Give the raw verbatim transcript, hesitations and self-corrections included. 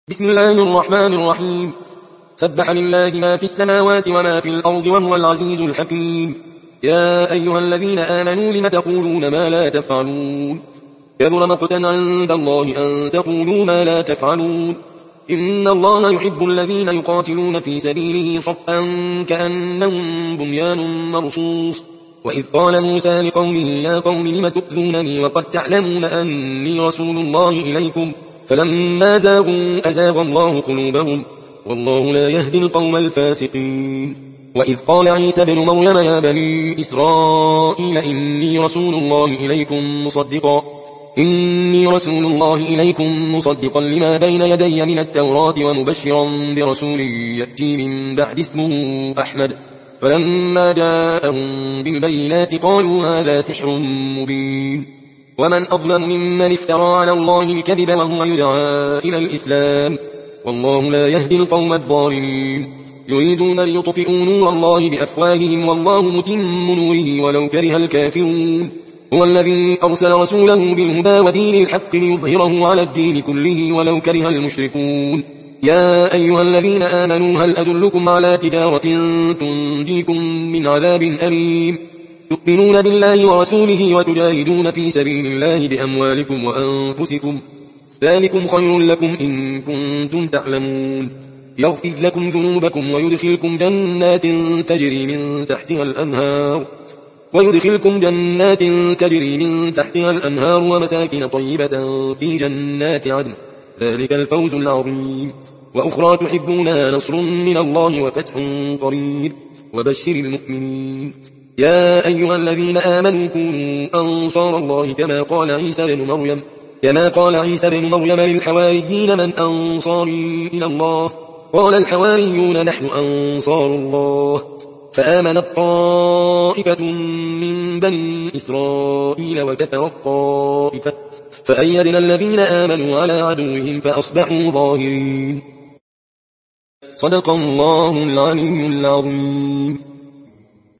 بسم الله الرحمن الرحيم. سبح لله ما في السماوات وما في الأرض وهو العزيز الحكيم. يا أيها الذين آمنوا لم تقولون ما لا تفعلون؟ كبر مقتا عند الله أن تقولوا ما لا تفعلون. إن الله يحب الذين يقاتلون في سبيله صفا كأنهم بنيان مرصوص. وإذ قال موسى لقومه يا قوم لم تؤذونني وقد تعلمون أني رسول الله إليكم فلما زاغوا أزاغ الله قلوبهم والله لا يهدي القوم الفاسقين. وإذ قال عيسى بن مريم يا بني إسرائيل إني رسول الله إليكم مصدقا إني رسول الله إليكم مصدقا لما بين يدي من التوراة ومبشرا برسول يأتي من بعد اسمه أحمد. فلما جاءهم بالبينات قالوا هذا سحر مبين. ومن أظلم ممن افترى على الله الكذب وهو يدعى إلى الإسلام والله لا يهدي القوم الظالمين. يريدون ليطفئوا نور الله بأفواههم والله متم نوره ولو كره الكافرون. هو الذي أرسل رسوله بالهدى ودين الحق ليظهره على الدين كله ولو كره المشركون. يا أيها الذين آمنوا هل أدلكم على تجارة تنجيكم من عذاب أليم تؤمنون بالله ورسوله وتجاهدون في سبيل الله بأموالكم وأنفسكم ذلكم خير لكم إن كنتم تعلمون. يغفر لكم ذنوبكم ويدخلكم جنات تجري من تحتها الأنهار ويدخلكم جنات تجري من تحتها الأنهار ومساكن طيبة في جنات عدن ذلك الفوز العظيم. وأخرى تحبونها نصر من الله وفتح قريب وبشر المؤمنين. يا أيها الذين آمنوا كونوا أنصار الله كما قال عيسى بن مريم كما قال عيسى بن مريم للحواريين من أنصاري إلى الله قال الحواريون نحن أنصار الله. فآمنت طائفة من بني إسرائيل وكفرت طائفة فأيدنا الذين آمنوا على عدوهم فأصبحوا ظاهرين. صدق الله العلي العظيم.